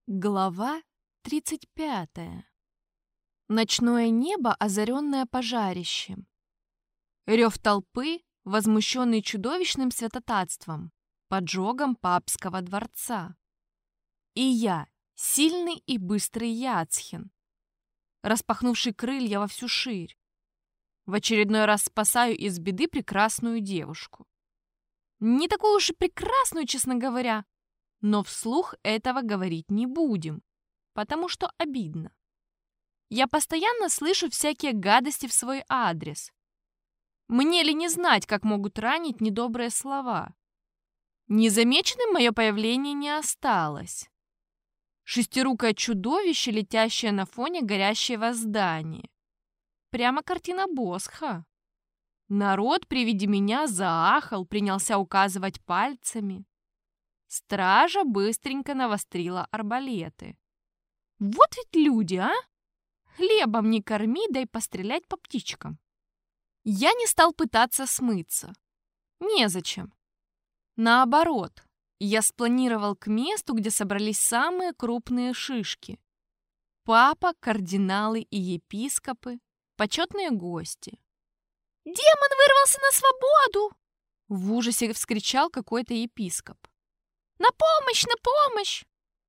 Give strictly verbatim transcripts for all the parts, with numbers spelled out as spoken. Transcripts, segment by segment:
Глава тридцать пятая. Ночное небо, озаренное пожарищем. Рев толпы, возмущенный чудовищным святотатством, поджогом папского дворца. И я, сильный и быстрый Яцхин, распахнувший крылья во всю ширь, в очередной раз спасаю из беды прекрасную девушку. Не такую уж и прекрасную, честно говоря, но вслух этого говорить не будем, потому что обидно. Я постоянно слышу всякие гадости в свой адрес. Мне ли не знать, как могут ранить недобрые слова? Незамеченным мое появление не осталось. Шестирукое чудовище, летящее на фоне горящего здания. Прямо картина Босха. Народ при виде меня заахал, принялся указывать пальцами. Стража быстренько навострила арбалеты. Вот ведь люди, а! Хлебом не корми, дай пострелять по птичкам. Я не стал пытаться смыться. Незачем. Наоборот, я спланировал к месту, где собрались самые крупные шишки. Папа, кардиналы и епископы, почетные гости. «Демон вырвался на свободу!» В ужасе вскричал какой-то епископ. «На помощь, на помощь!»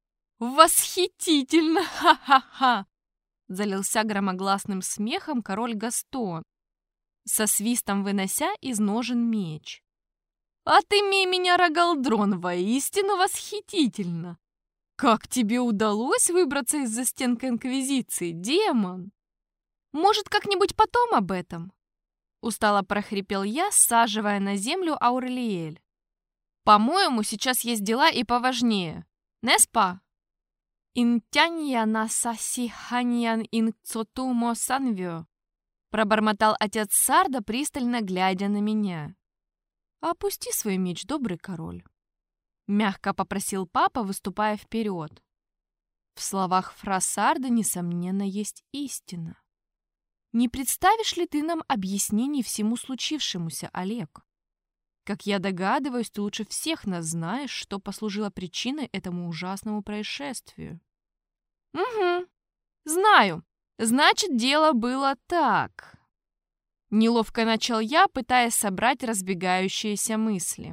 «Восхитительно! Ха-ха-ха!» Залился громогласным смехом король Гастон, со свистом вынося из ножен меч. «Отымей меня, Рогалдрон, воистину восхитительно! Как тебе удалось выбраться из-за стенка Инквизиции, демон? Может, как-нибудь потом об этом?» Устало прохрипел я, саживая на землю Аурелиэль. «По-моему, сейчас есть дела и поважнее. Неспа?» «Интянья на сасиханьян инцотумо санвё», пробормотал отец Сарда, пристально глядя на меня. «Опусти свой меч, добрый король», мягко попросил папа, выступая вперед. В словах фраз Сарда, несомненно, есть истина. «Не представишь ли ты нам объяснений всему случившемуся, Олег? Как я догадываюсь, ты лучше всех нас знаешь, что послужило причиной этому ужасному происшествию». «Угу, знаю. Значит, дело было так». Неловко начал я, пытаясь собрать разбегающиеся мысли.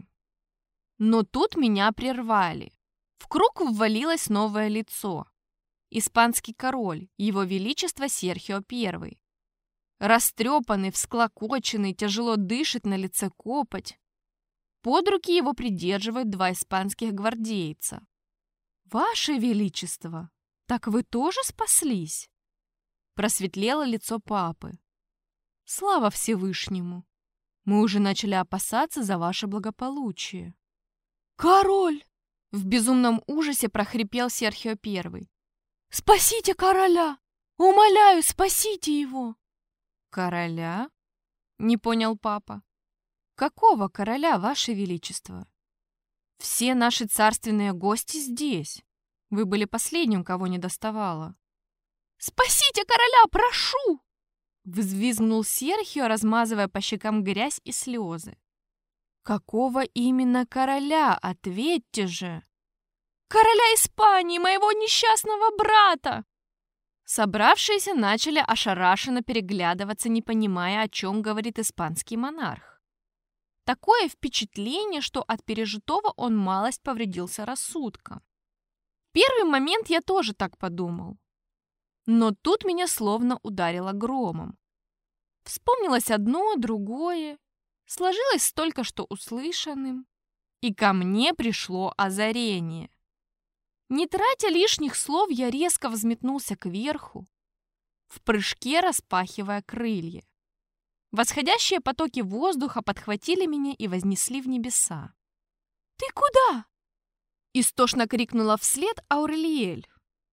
Но тут меня прервали. В круг ввалилось новое лицо. Испанский король, его величество Серхио Первый. Растрепанный, всклокоченный, тяжело дышит, на лице копоть. Под руки его придерживают два испанских гвардейца. «Ваше Величество, так вы тоже спаслись?» Просветлело лицо папы. «Слава Всевышнему! Мы уже начали опасаться за ваше благополучие». «Король!» — в безумном ужасе прохрипел Серхио Первый. «Спасите короля! Умоляю, спасите его!» «Короля?» — не понял папа. «Какого короля, ваше величество? Все наши царственные гости здесь. Вы были последним, кого не доставало». «Спасите короля, прошу!» — взвизгнул Серхио, размазывая по щекам грязь и слезы. «Какого именно короля? Ответьте же!» «Короля Испании, моего несчастного брата!» Собравшиеся начали ошарашенно переглядываться, не понимая, о чем говорит испанский монарх. Такое впечатление, что от пережитого он малость повредился рассудком. В первый момент я тоже так подумал. Но тут меня словно ударило громом. Вспомнилось одно, другое, сложилось с только что услышанным, и ко мне пришло озарение. Не тратя лишних слов, я резко взметнулся кверху, в прыжке распахивая крылья. Восходящие потоки воздуха подхватили меня и вознесли в небеса. «Ты куда?» — истошно крикнула вслед Аурелиэль.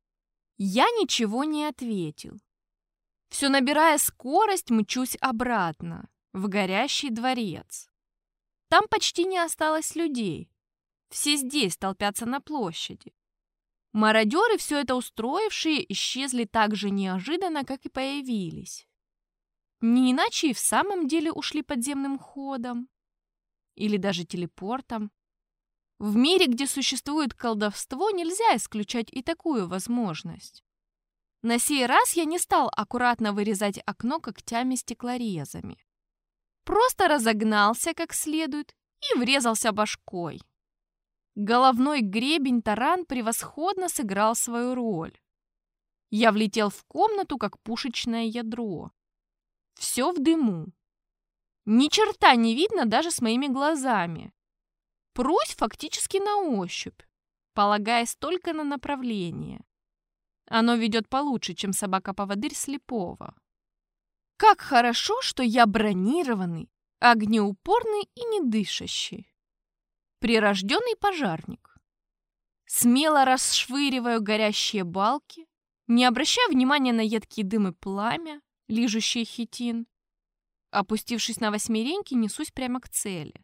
Я ничего не ответил. Все набирая скорость, мчусь обратно, в горящий дворец. Там почти не осталось людей. Все здесь толпятся на площади. Мародеры, все это устроившие, исчезли так же неожиданно, как и появились. Не иначе и в самом деле ушли подземным ходом. Или даже телепортом. В мире, где существует колдовство, нельзя исключать и такую возможность. На сей раз я не стал аккуратно вырезать окно когтями-стеклорезами. Просто разогнался как следует и врезался башкой. Головной гребень-таран превосходно сыграл свою роль. Я влетел в комнату, как пушечное ядро. Все в дыму. Ни черта не видно даже с моими глазами. Прусь фактически на ощупь, полагаясь только на направление. Оно ведет получше, чем собака-поводырь слепого. Как хорошо, что я бронированный, огнеупорный и недышащий. Прирожденный пожарник. Смело расшвыриваю горящие балки, не обращая внимания на едкий дым и пламя, лижущие хитин. Опустившись на восьмереньки, несусь прямо к цели.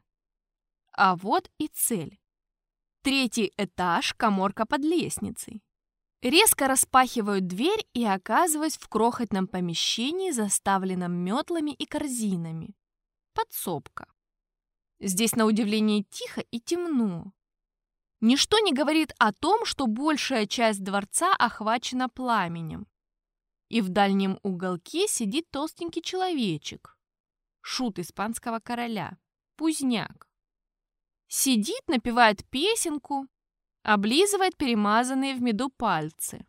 А вот и цель. Третий этаж, каморка под лестницей. Резко распахиваю дверь и оказываюсь в крохотном помещении, заставленном метлами и корзинами. Подсобка. Здесь, на удивление, тихо и темно. Ничто не говорит о том, что большая часть дворца охвачена пламенем. И в дальнем уголке сидит толстенький человечек. Шут испанского короля. Пузняк. Сидит, напевает песенку, облизывает перемазанные в меду пальцы.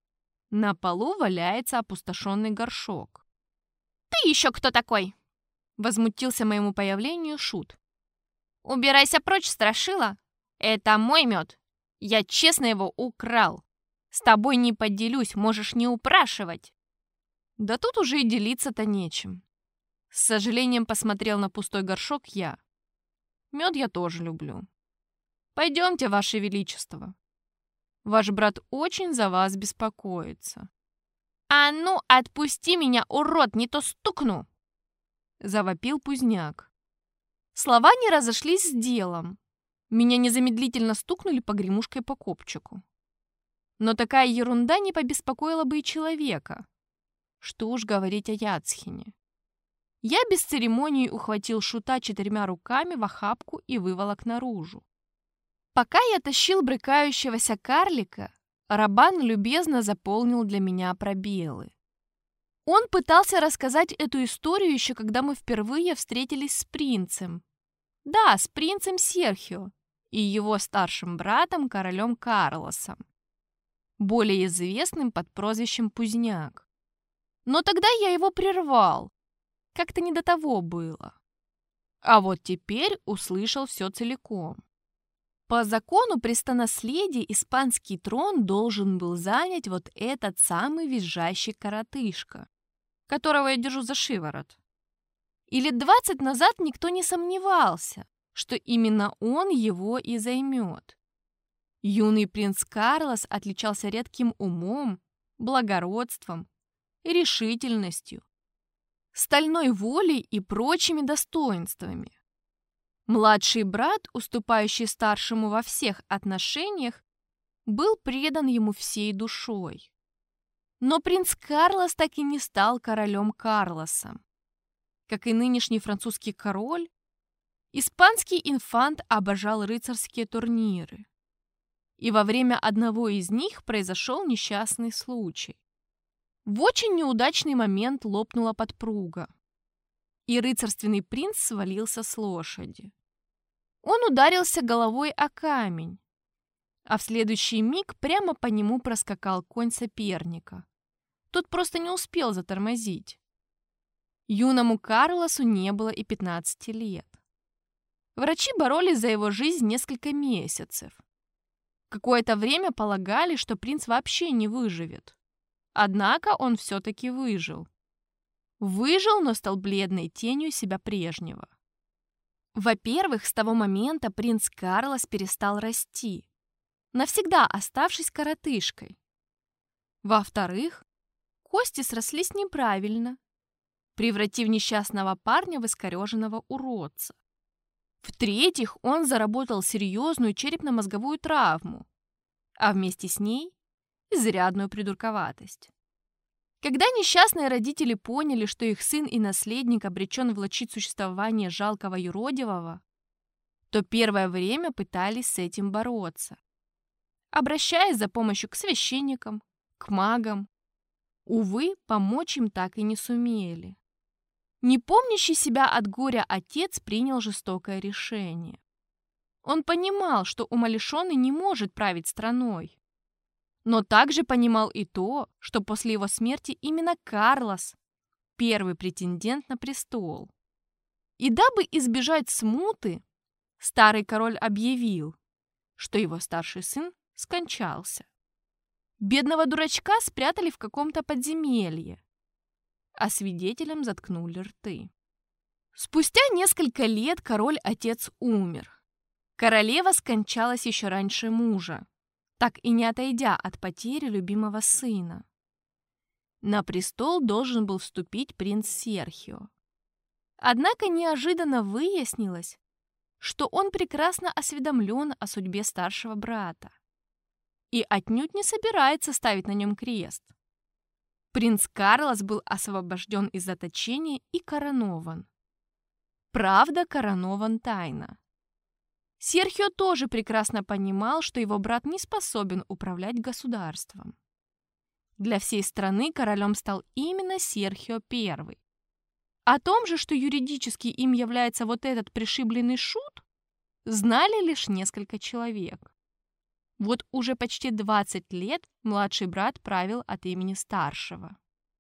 На полу валяется опустошенный горшок. «Ты еще кто такой?» — возмутился моему появлению Шут. «Убирайся прочь, страшила! Это мой мед! Я честно его украл! С тобой не поделюсь, можешь не упрашивать!» Да тут уже и делиться-то нечем. С сожалением посмотрел на пустой горшок я. Мед я тоже люблю. Пойдемте, Ваше Величество. Ваш брат очень за вас беспокоится. «А ну, отпусти меня, урод, не то стукну!» Завопил Пузняк. Слова не разошлись с делом. Меня незамедлительно стукнули погремушкой по копчику. Но такая ерунда не побеспокоила бы и человека. Что уж говорить о Яцхине. Я без церемоний ухватил Шута четырьмя руками в охапку и выволок наружу. Пока я тащил брыкающегося карлика, Рабан любезно заполнил для меня пробелы. Он пытался рассказать эту историю еще когда мы впервые встретились с принцем. Да, с принцем Серхио и его старшим братом, королем Карлосом, более известным под прозвищем Пузняк. Но тогда я его прервал. Как-то не до того было. А вот теперь услышал все целиком. По закону престонаследия испанский трон должен был занять вот этот самый визжащий коротышка, которого я держу за шиворот. И лет двадцать назад никто не сомневался, что именно он его и займет. Юный принц Карлос отличался редким умом, благородством, решительностью, стальной волей и прочими достоинствами. Младший брат, уступающий старшему во всех отношениях, был предан ему всей душой. Но принц Карлос так и не стал королем Карлосом. Как и нынешний французский король, испанский инфант обожал рыцарские турниры. И во время одного из них произошел несчастный случай. В очень неудачный момент лопнула подпруга, и рыцарственный принц свалился с лошади. Он ударился головой о камень, а в следующий миг прямо по нему проскакал конь соперника. Тот просто не успел затормозить. Юному Карлосу не было и пятнадцати лет. Врачи боролись за его жизнь несколько месяцев. Какое-то время полагали, что принц вообще не выживет. Однако он все-таки выжил. Выжил, но стал бледной тенью себя прежнего. Во-первых, с того момента принц Карлос перестал расти, навсегда оставшись коротышкой. Во-вторых, кости срослись неправильно, превратив несчастного парня в искореженного уродца. В-третьих, он заработал серьезную черепно-мозговую травму, а вместе с ней изрядную придурковатость. Когда несчастные родители поняли, что их сын и наследник обречен влачить существование жалкого юродивого, то первое время пытались с этим бороться, обращаясь за помощью к священникам, к магам. Увы, помочь им так и не сумели. Не помнящий себя от горя отец принял жестокое решение. Он понимал, что умалишенный не может править страной. Но также понимал и то, что после его смерти именно Карлос – первый претендент на престол. И дабы избежать смуты, старый король объявил, что его старший сын скончался. Бедного дурачка спрятали в каком-то подземелье, а свидетелям заткнули рты. Спустя несколько лет король-отец умер. Королева скончалась еще раньше мужа, так и не отойдя от потери любимого сына. На престол должен был вступить принц Серхио. Однако неожиданно выяснилось, что он прекрасно осведомлен о судьбе старшего брата и отнюдь не собирается ставить на нем крест. Принц Карлос был освобожден из заточения и коронован. Правда, коронован тайно. Серхио тоже прекрасно понимал, что его брат не способен управлять государством. Для всей страны королем стал именно Серхио Первый. О том же, что юридически им является вот этот пришибленный шут, знали лишь несколько человек. Вот уже почти двадцать лет младший брат правил от имени старшего.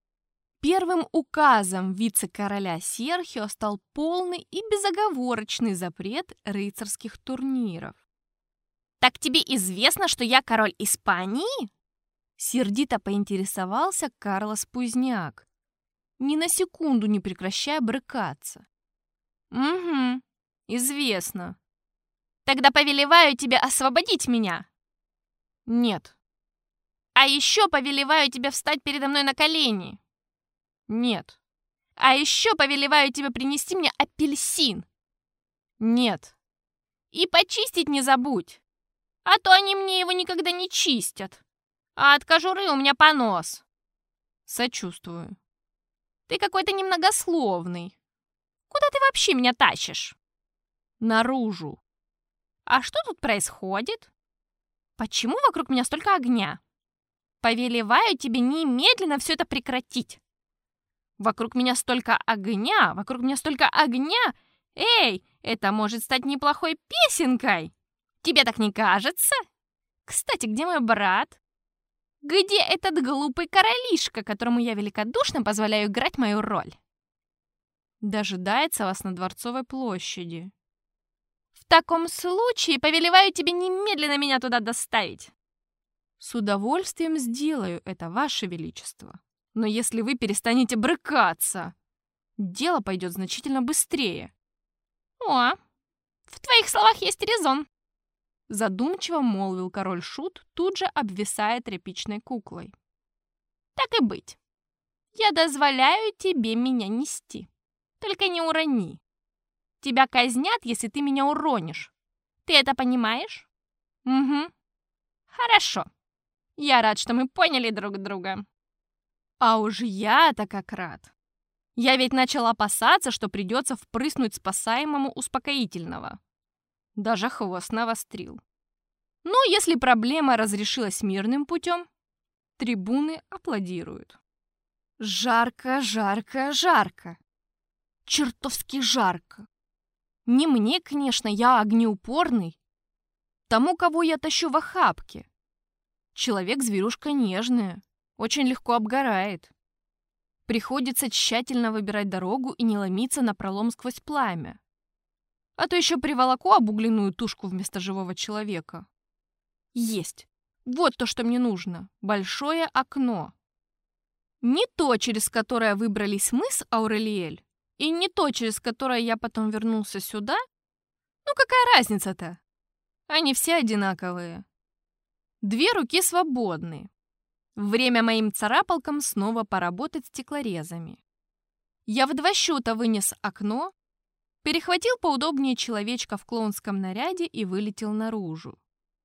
Первым указом вице-короля Серхио стал полный и безоговорочный запрет рыцарских турниров. «Так тебе известно, что я король Испании?» Сердито поинтересовался Карлос Пузняк, ни на секунду не прекращая брыкаться. «Угу, известно. Тогда повелеваю тебе освободить меня». «Нет». «А еще повелеваю тебе встать передо мной на колени». «Нет». «А еще повелеваю тебе принести мне апельсин». «Нет». «И почистить не забудь, а то они мне его никогда не чистят, а от кожуры у меня понос». «Сочувствую». «Ты какой-то немногословный. Куда ты вообще меня тащишь?» «Наружу». «А что тут происходит? Почему вокруг меня столько огня? Повелеваю тебе немедленно все это прекратить. Вокруг меня столько огня, вокруг меня столько огня. Эй, это может стать неплохой песенкой. Тебе так не кажется? Кстати, где мой брат? Где этот глупый королишка, которому я великодушно позволяю играть мою роль?» «Дожидается вас на Дворцовой площади». «В таком случае повелеваю тебе немедленно меня туда доставить». «С удовольствием сделаю это, Ваше Величество. Но если вы перестанете брыкаться, дело пойдет значительно быстрее». «О, в твоих словах есть резон», — задумчиво молвил король Шут, тут же обвисая тряпичной куклой. «Так и быть. Я дозволяю тебе меня нести. Только не урони. Тебя казнят, если ты меня уронишь. Ты это понимаешь?» «Угу». «Хорошо. Я рад, что мы поняли друг друга». «А уж я-то как рад. Я ведь начал опасаться, что придется впрыснуть спасаемому успокоительного. Даже хвост навострил. Но если проблема разрешилась мирным путем, трибуны аплодируют. Жарко, жарко, жарко. Чертовски жарко. Не мне, конечно, я огнеупорный. Тому, кого я тащу в охапке. Человек-зверюшка нежная, очень легко обгорает. Приходится тщательно выбирать дорогу и не ломиться напролом сквозь пламя. А то еще приволоку обугленную тушку вместо живого человека. Есть. Вот то, что мне нужно. Большое окно. Не то, через которое выбрались мы с Аурелиэль, и не то, через которое я потом вернулся сюда. Ну какая разница-то? Они все одинаковые. Две руки свободны. Время моим царапалкам снова поработать стеклорезами. Я в два счета вынес окно, перехватил поудобнее человечка в клоунском наряде и вылетел наружу.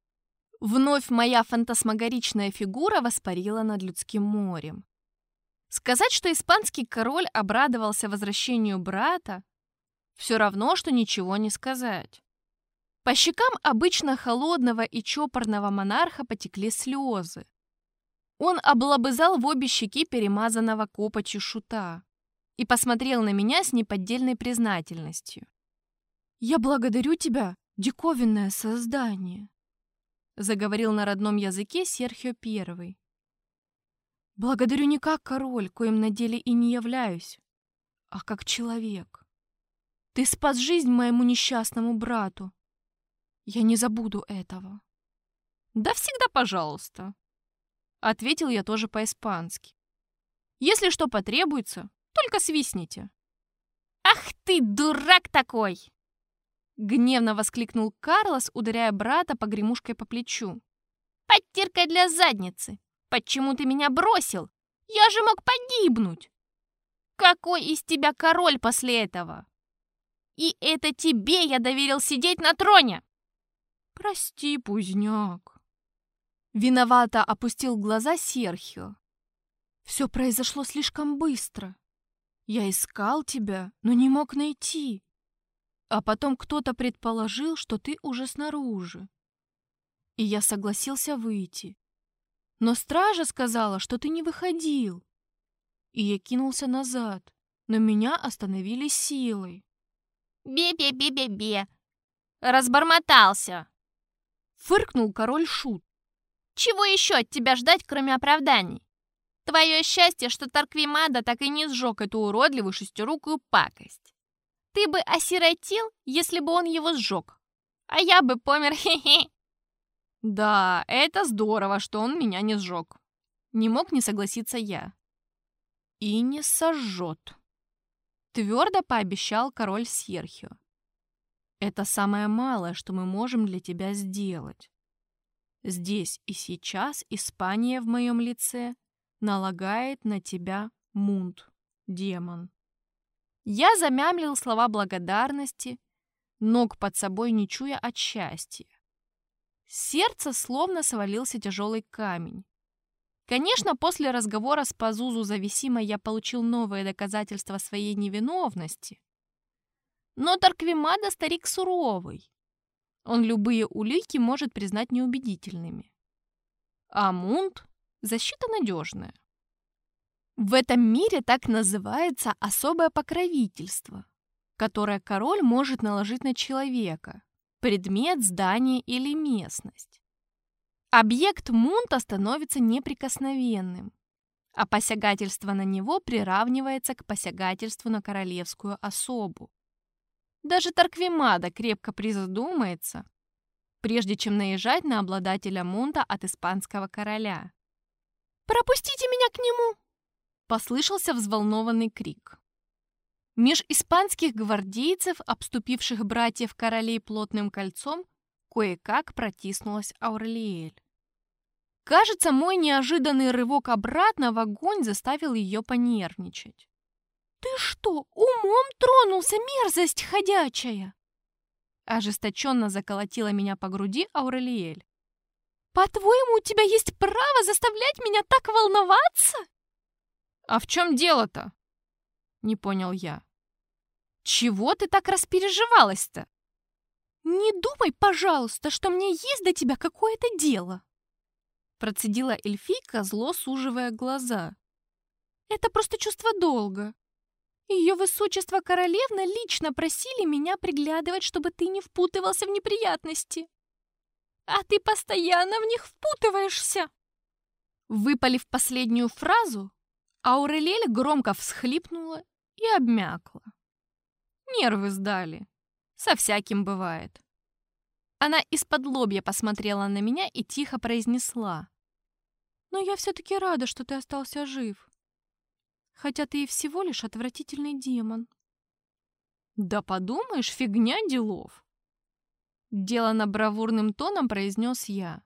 Вновь моя фантасмагоричная фигура воспарила над людским морем. Сказать, что испанский король обрадовался возвращению брата, все равно, что ничего не сказать. По щекам обычно холодного и чопорного монарха потекли слезы. Он облобызал в обе щеки перемазанного копотью шута и посмотрел на меня с неподдельной признательностью. «Я благодарю тебя, диковинное создание», — заговорил на родном языке Серхио Первый. «Благодарю не как король, коим на деле и не являюсь, а как человек. Ты спас жизнь моему несчастному брату. Я не забуду этого». «Да всегда пожалуйста», — ответил я тоже по-испански. «Если что потребуется, только свистните». «Ах ты, дурак такой!» Гневно воскликнул Карлос, ударяя брата погремушкой по плечу. «Подтирка для задницы! Почему ты меня бросил? Я же мог погибнуть! Какой из тебя король после этого? И это тебе я доверил сидеть на троне!» «Прости, пузняк!» Виновато опустил глаза Серхио. «Все произошло слишком быстро. Я искал тебя, но не мог найти. А потом кто-то предположил, что ты уже снаружи. И я согласился выйти. Но стража сказала, что ты не выходил. И я кинулся назад, но меня остановили силой». «Бе-бе-бе-бе-бе! Разбормотался!» Фыркнул король Шут. «Чего еще от тебя ждать, кроме оправданий? Твое счастье, что Торквемада так и не сжег эту уродливую шестирукую пакость. Ты бы осиротел, если бы он его сжег, а я бы помер, хе-хе». «Да, это здорово, что он меня не сжег». Не мог не согласиться я. «И не сожжет», — твердо пообещал король Серхио. «Это самое малое, что мы можем для тебя сделать. Здесь и сейчас Испания в моем лице налагает на тебя мунт, демон». Я замямлил слова благодарности, ног под собой не чуя от счастья. С сердца словно свалился тяжелый камень. Конечно, после разговора с Пазузу Зависимой я получил новые доказательства своей невиновности. Но Торквемада старик суровый. Он любые улики может признать неубедительными. А мунт — защита надежная. В этом мире так называется особое покровительство, которое король может наложить на человека, предмет, здание или местность. Объект мунта становится неприкосновенным, а посягательство на него приравнивается к посягательству на королевскую особу. Даже Торквемада крепко призадумается, прежде чем наезжать на обладателя мунта от испанского короля. «Пропустите меня к нему!» Послышался взволнованный крик. Меж испанских гвардейцев, обступивших братьев королей плотным кольцом, кое-как протиснулась Аурелиэль. Кажется, мой неожиданный рывок обратно в огонь заставил ее понервничать. «Ты что, умом тронулся, мерзость ходячая?» Ожесточенно заколотила меня по груди Аурелиэль. «По-твоему, у тебя есть право заставлять меня так волноваться?» «А в чем дело-то?» — не понял я. «Чего ты так распереживалась-то?» «Не думай, пожалуйста, что мне есть до тебя какое-то дело!» Процедила эльфийка, зло суживая глаза. «Это просто чувство долга. Ее высочество королевна лично просили меня приглядывать, чтобы ты не впутывался в неприятности. А ты постоянно в них впутываешься!» Выпалив последнюю фразу, Аурелиэль громко всхлипнула и обмякла. Нервы сдали. Со всяким бывает. Она из-под лобья посмотрела на меня и тихо произнесла: «Но я все-таки рада, что ты остался жив. Хотя ты и всего лишь отвратительный демон». «Да подумаешь, фигня делов!» Делано бравурным тоном произнес я.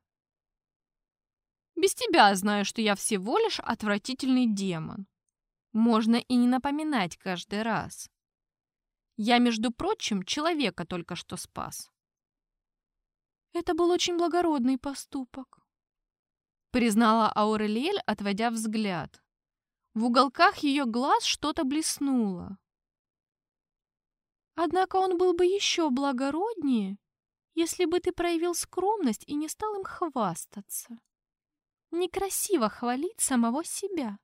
«Без тебя знаю, что я всего лишь отвратительный демон. Можно и не напоминать каждый раз. Я, между прочим, человека только что спас». «Это был очень благородный поступок», — признала Аурелиэль, отводя взгляд. В уголках ее глаз что-то блеснуло. «Однако он был бы еще благороднее, если бы ты проявил скромность и не стал им хвастаться. Некрасиво хвалить самого себя.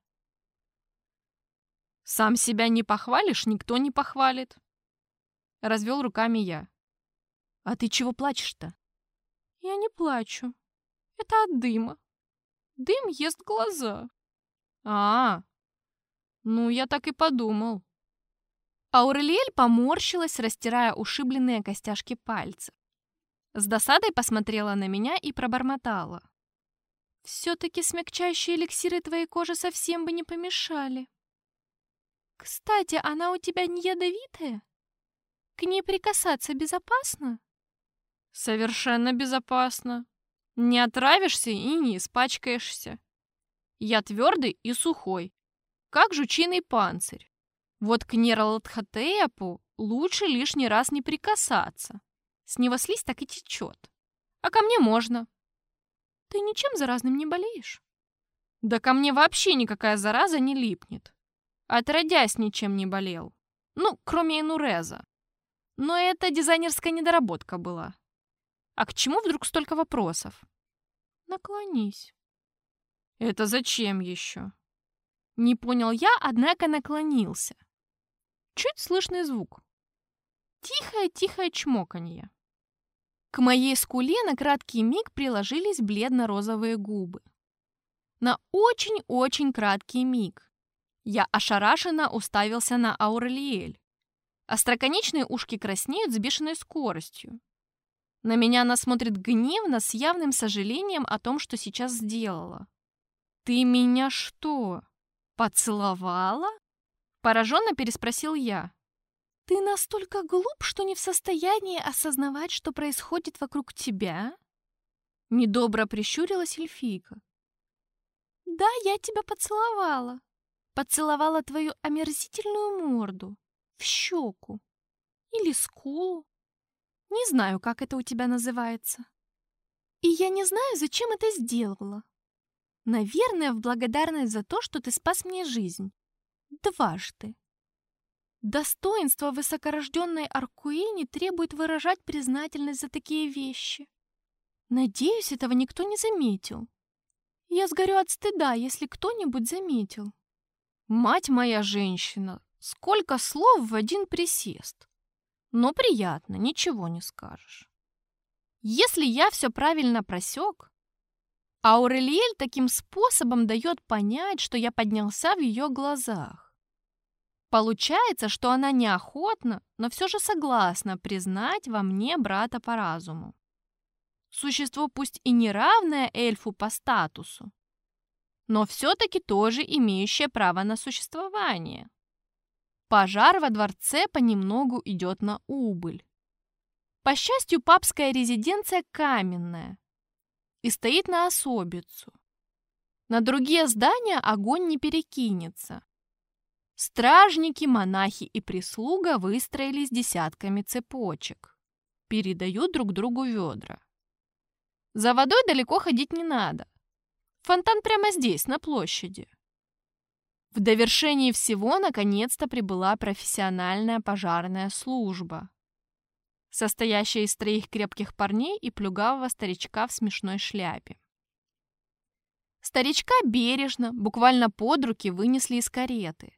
Сам себя не похвалишь, никто не похвалит. Развел руками я. А ты чего плачешь-то? Я не плачу. Это от дыма. Дым ест глаза. А, ну я так и подумал. Аурелиэль поморщилась, растирая ушибленные костяшки пальцев. С досадой посмотрела на меня и пробормотала. Все-таки смягчающие эликсиры твоей кожи совсем бы не помешали. Кстати, она у тебя не ядовитая? К ней прикасаться безопасно? Совершенно безопасно. Не отравишься и не испачкаешься. Я твердый и сухой, как жучиный панцирь. Вот к Нейралатхотепу лучше лишний раз не прикасаться. С него слизь так и течет. А ко мне можно. Ты ничем заразным не болеешь? Да ко мне вообще никакая зараза не липнет. Отродясь, ничем не болел. Ну, кроме энуреза. Но это дизайнерская недоработка была. А к чему вдруг столько вопросов? Наклонись. Это зачем еще? Не понял я, однако наклонился. Чуть слышный звук. Тихое-тихое чмоканье. К моей скуле на краткий миг приложились бледно-розовые губы. На очень-очень краткий миг. Я ошарашенно уставился на Аурелиэль. Остроконечные ушки краснеют с бешеной скоростью. На меня она смотрит гневно, с явным сожалением о том, что сейчас сделала. «Ты меня что, поцеловала?» Пораженно переспросил я. «Ты настолько глуп, что не в состоянии осознавать, что происходит вокруг тебя?» Недобро прищурилась эльфийка. «Да, я тебя поцеловала. Поцеловала твою омерзительную морду. В щеку. Или скулу. Не знаю, как это у тебя называется. И я не знаю, зачем это сделала. Наверное, в благодарность за то, что ты спас мне жизнь. Дважды. Достоинство высокорожденной Аркуэни требует выражать признательность за такие вещи. Надеюсь, этого никто не заметил. Я сгорю от стыда, если кто-нибудь заметил. Мать моя женщина, сколько слов в один присест. Но приятно, ничего не скажешь. Если я все правильно просек, Аурелиэль таким способом дает понять, что я поднялся в ее глазах. Получается, что она неохотно, но все же согласна признать во мне брата по разуму. Существо пусть и не равное эльфу по статусу, но все-таки тоже имеющее право на существование. Пожар во дворце понемногу идет на убыль. По счастью, папская резиденция каменная и стоит на особицу. На другие здания огонь не перекинется. Стражники, монахи и прислуга выстроились десятками цепочек. Передают друг другу ведра. За водой далеко ходить не надо. Фонтан прямо здесь, на площади. В довершении всего, наконец-то, прибыла профессиональная пожарная служба, состоящая из троих крепких парней и плюгавого старичка в смешной шляпе. Старичка бережно, буквально под руки, вынесли из кареты.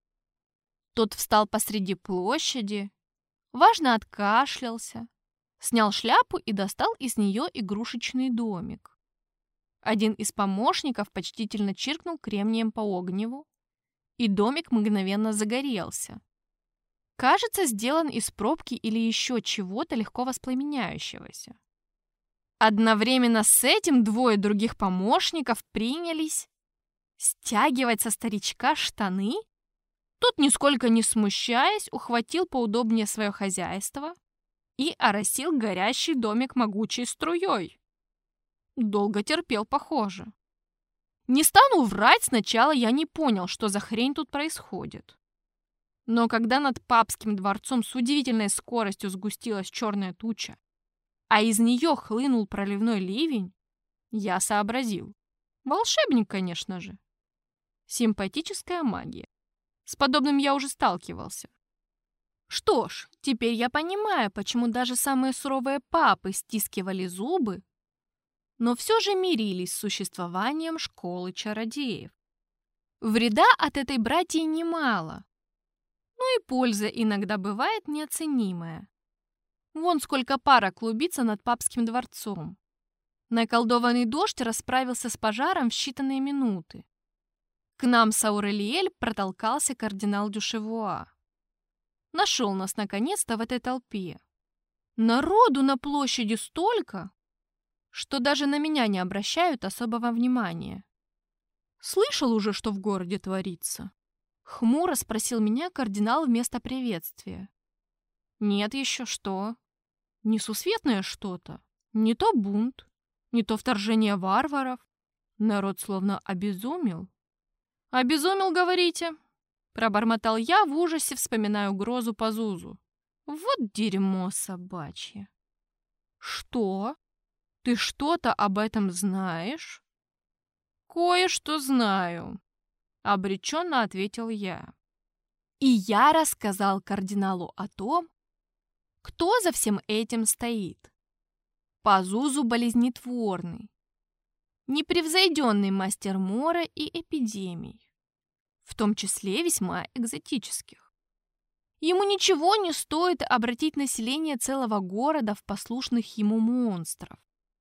Тот встал посреди площади, важно откашлялся, снял шляпу и достал из нее игрушечный домик. Один из помощников почтительно чиркнул кремнием по огневу, и домик мгновенно загорелся. Кажется, сделан из пробки или еще чего-то легко воспламеняющегося. Одновременно с этим двое других помощников принялись стягивать со старичка штаны. Тот, нисколько не смущаясь, ухватил поудобнее свое хозяйство и оросил горящий домик могучей струей. Долго терпел, похоже. Не стану врать, сначала я не понял, что за хрень тут происходит. Но когда над папским дворцом с удивительной скоростью сгустилась черная туча, а из нее хлынул проливной ливень, я сообразил. Волшебник, конечно же. Симпатическая магия. С подобным я уже сталкивался. Что ж, теперь я понимаю, почему даже самые суровые папы стискивали зубы, но все же мирились с существованием школы чародеев. Вреда от этой братьи немало, но и польза иногда бывает неоценимая. Вон сколько пара клубится над папским дворцом. Наколдованный дождь расправился с пожаром в считанные минуты. К нам с Аурелиэль протолкался кардинал Дюшевуа. Нашел нас наконец-то в этой толпе. Народу на площади столько, что даже на меня не обращают особого внимания. «Слышал уже, что в городе творится?» Хмуро спросил меня кардинал вместо приветствия. «Нет еще, что? Несусветное что-то? Не то бунт, не то вторжение варваров. Народ словно обезумел». «Обезумел, говорите?» Пробормотал я в ужасе, вспоминая угрозу Пазузу. «Вот дерьмо собачье!» «Что? Ты что-то об этом знаешь?» «Кое-что знаю», — обреченно ответил я. И я рассказал кардиналу о том, кто за всем этим стоит. Пазузу болезнетворный, непревзойденный мастер мора и эпидемий, в том числе весьма экзотических. Ему ничего не стоит обратить население целого города в послушных ему монстров,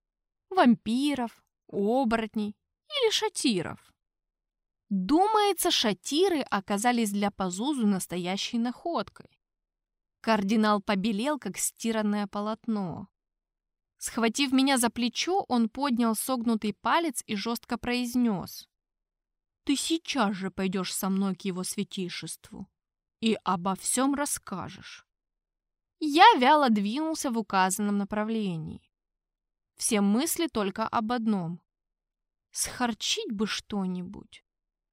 вампиров, оборотней или шатиров. Думается, шатиры оказались для Пазузу настоящей находкой. Кардинал побелел, как стиранное полотно. Схватив меня за плечо, он поднял согнутый палец и жестко произнес: «Ты сейчас же пойдешь со мной к его святейшеству и обо всем расскажешь». Я вяло двинулся в указанном направлении. Все мысли только об одном: схарчить бы что-нибудь.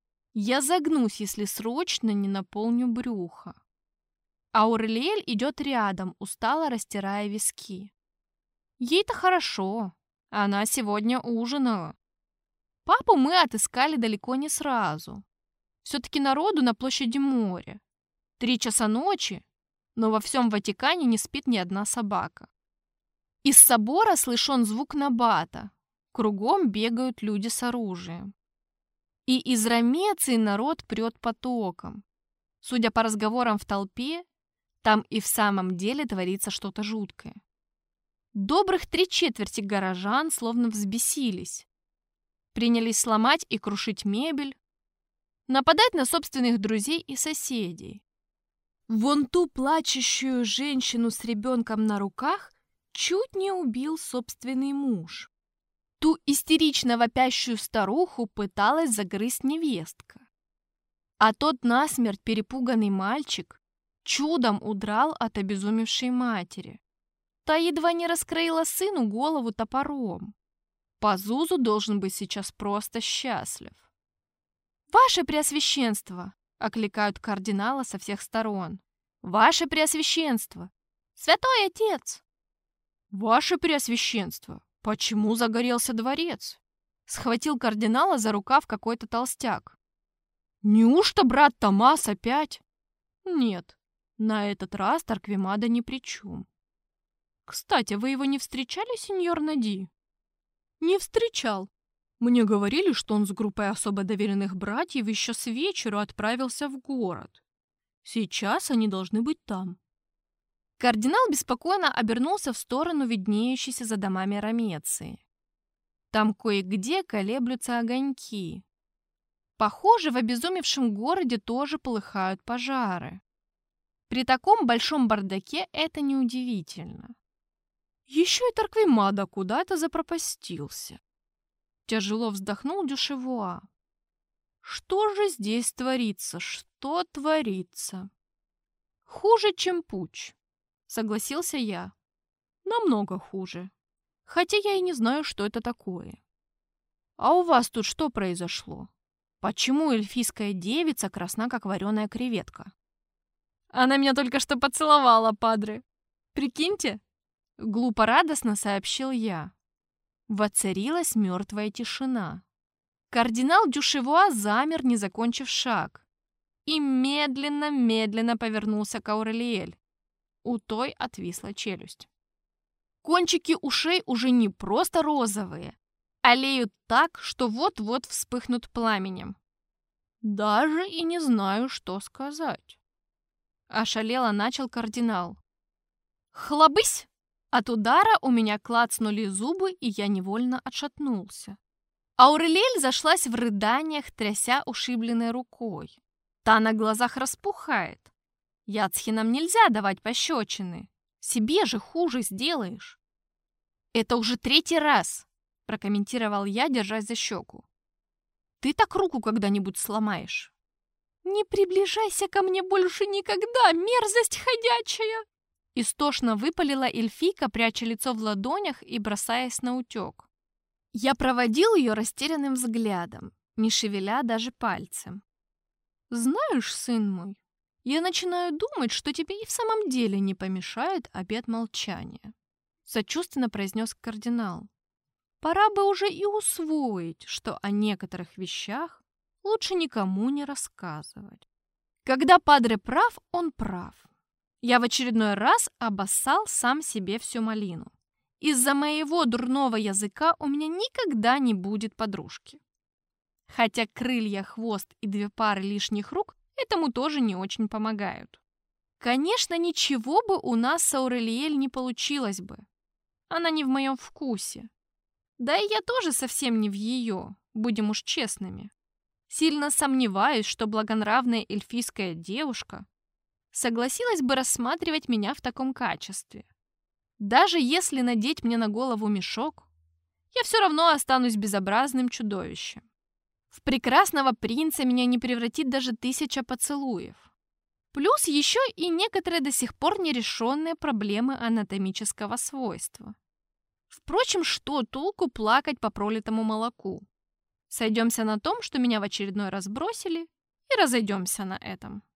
Я загнусь, если срочно не наполню брюхо. Аурелиэль идет рядом, устало растирая виски. Ей-то хорошо, она сегодня ужинала. Папу мы отыскали далеко не сразу. Все-таки народу на площади моря. Три часа ночи, но во всем Ватикане не спит ни одна собака. Из собора слышен звук набата. Кругом бегают люди с оружием. И из Ромеции народ прет потоком. Судя по разговорам в толпе, там и в самом деле творится что-то жуткое. Добрых три четверти горожан словно взбесились. Принялись сломать и крушить мебель, нападать на собственных друзей и соседей. Вон ту плачущую женщину с ребенком на руках чуть не убил собственный муж. Ту истерично вопящую старуху пыталась загрызть невестка. А тот насмерть перепуганный мальчик чудом удрал от обезумевшей матери. Та едва не раскроила сыну голову топором. Пазузу должен быть сейчас просто счастлив. «Ваше Преосвященство!» — окликают кардинала со всех сторон. «Ваше Преосвященство! Святой Отец!» «Ваше Преосвященство! Почему загорелся дворец?» — схватил кардинала за рукав какой-то толстяк. «Неужто брат Томас опять?» «Нет, на этот раз Торквемада ни при чем». «Кстати, вы его не встречали, сеньор Нади?» «Не встречал. Мне говорили, что он с группой особо доверенных братьев еще с вечера отправился в город. Сейчас они должны быть там». Кардинал беспокойно обернулся в сторону виднеющейся за домами Ромеции. Там кое-где колеблются огоньки. Похоже, в обезумевшем городе тоже полыхают пожары. При таком большом бардаке это неудивительно. Еще и Торквемада куда-то запропастился. Тяжело вздохнул Дюшевуа. Что же здесь творится? Что творится? Хуже, чем путч, согласился я. Намного хуже. Хотя я и не знаю, что это такое. А у вас тут что произошло? Почему эльфийская девица красна, как вареная креветка? Она меня только что поцеловала, падре. Прикиньте? Глупо радостно сообщил я. Воцарилась мертвая тишина. Кардинал Дюшевуа замер, не закончив шаг, и медленно-медленно повернулся к Аурелиэль. У той отвисла челюсть. Кончики ушей уже не просто розовые, а леют так, что вот-вот вспыхнут пламенем. Даже и не знаю, что сказать. Ошалело начал кардинал. Хлобысь! От удара у меня клацнули зубы, и я невольно отшатнулся. Аурелиэль зашлась в рыданиях, тряся ушибленной рукой. Та на глазах распухает. Яцхинам нельзя давать пощечины. Себе же хуже сделаешь. Это уже третий раз, прокомментировал я, держась за щеку. Ты так руку когда-нибудь сломаешь? Не приближайся ко мне больше никогда, мерзость ходячая! Истошно выпалила эльфийка, пряча лицо в ладонях и бросаясь на утек. Я проводил ее растерянным взглядом, не шевеля даже пальцем. «Знаешь, сын мой, я начинаю думать, что тебе и в самом деле не помешает обет молчания», сочувственно произнес кардинал. «Пора бы уже и усвоить, что о некоторых вещах лучше никому не рассказывать. Когда падре прав, он прав. Я в очередной раз обоссал сам себе всю малину. Из-за моего дурного языка у меня никогда не будет подружки. Хотя крылья, хвост и две пары лишних рук этому тоже не очень помогают. Конечно, ничего бы у нас с Аурелиэль не получилось бы. Она не в моем вкусе. Да и я тоже совсем не в ее, будем уж честными. Сильно сомневаюсь, что благонравная эльфийская девушка согласилась бы рассматривать меня в таком качестве. Даже если надеть мне на голову мешок, я все равно останусь безобразным чудовищем. В прекрасного принца меня не превратит даже тысяча поцелуев. Плюс еще и некоторые до сих пор нерешенные проблемы анатомического свойства. Впрочем, что толку плакать по пролитому молоку? Сойдемся на том, что меня в очередной раз бросили, и разойдемся на этом.